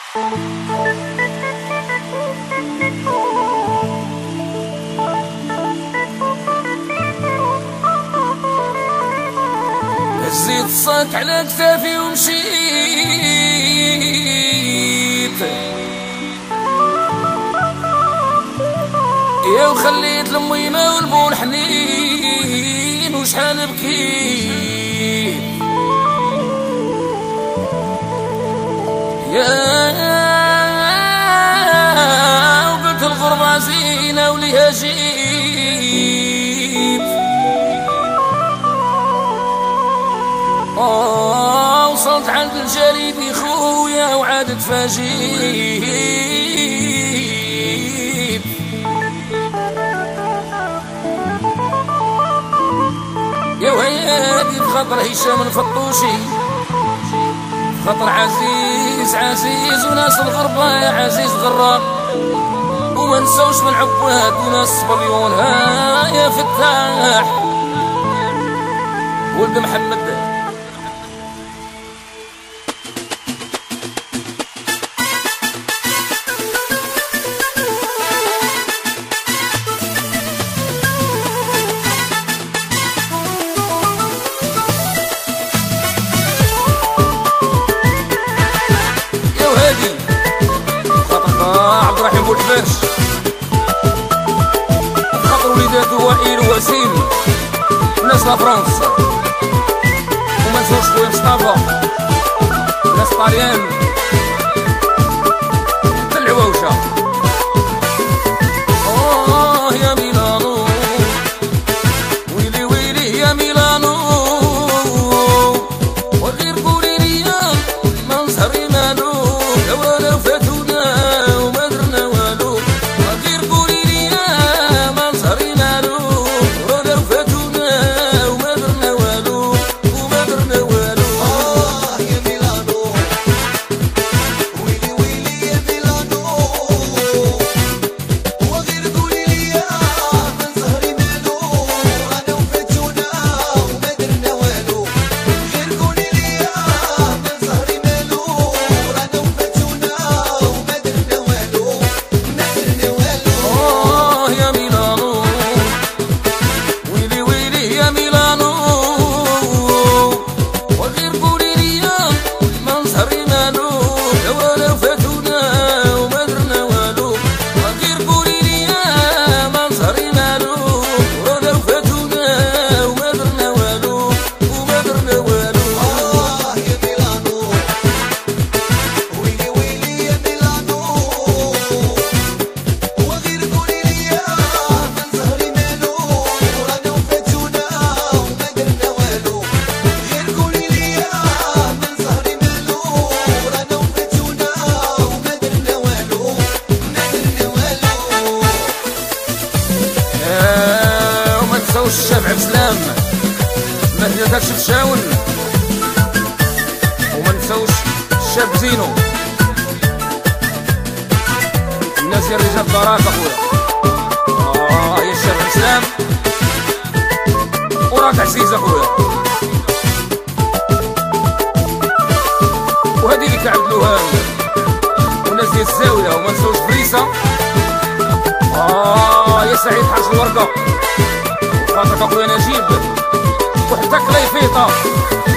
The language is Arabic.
هزيت الصاك على كتافي ومشيت، يا وخليت لمينا والبول حنين وشحال بكيت، يا وقلت الغربة زينة وليها جيب، وصلت عند الجريدي خويا وعاد تفاجيب، يا وهادي بخاطر هشام الفطوشي، خطر عزيز عزيز وناس الغربة يا عزيز غراب، وما نسوش من عباد وناس صبليون ها يا فتاح ولد محمد. والحباش خاطر وليداتو وائل ووسيم ناس لافرنسا، وما نساوش خويا مصطفى ناس طاليان العواوشة. يا ميلانو ويلي ويلي يا ميلانو، وغير قولي ليا ما نزهري مالو يا ولا فاتونا الشاب عبد السلام ما داكش فشاون، وما نساوش الشاب زينو الناس يا رجال الدارات اخويا. يا الشاب عبد السلام وراك عزيز اخويا، وهذه اللي كعبد الوهاب وناس ديال الزاويه، وما نساوش فريسه. يا سعيد حاج الورقه خاطرك اخويا نجيب، وحتى كليفيطه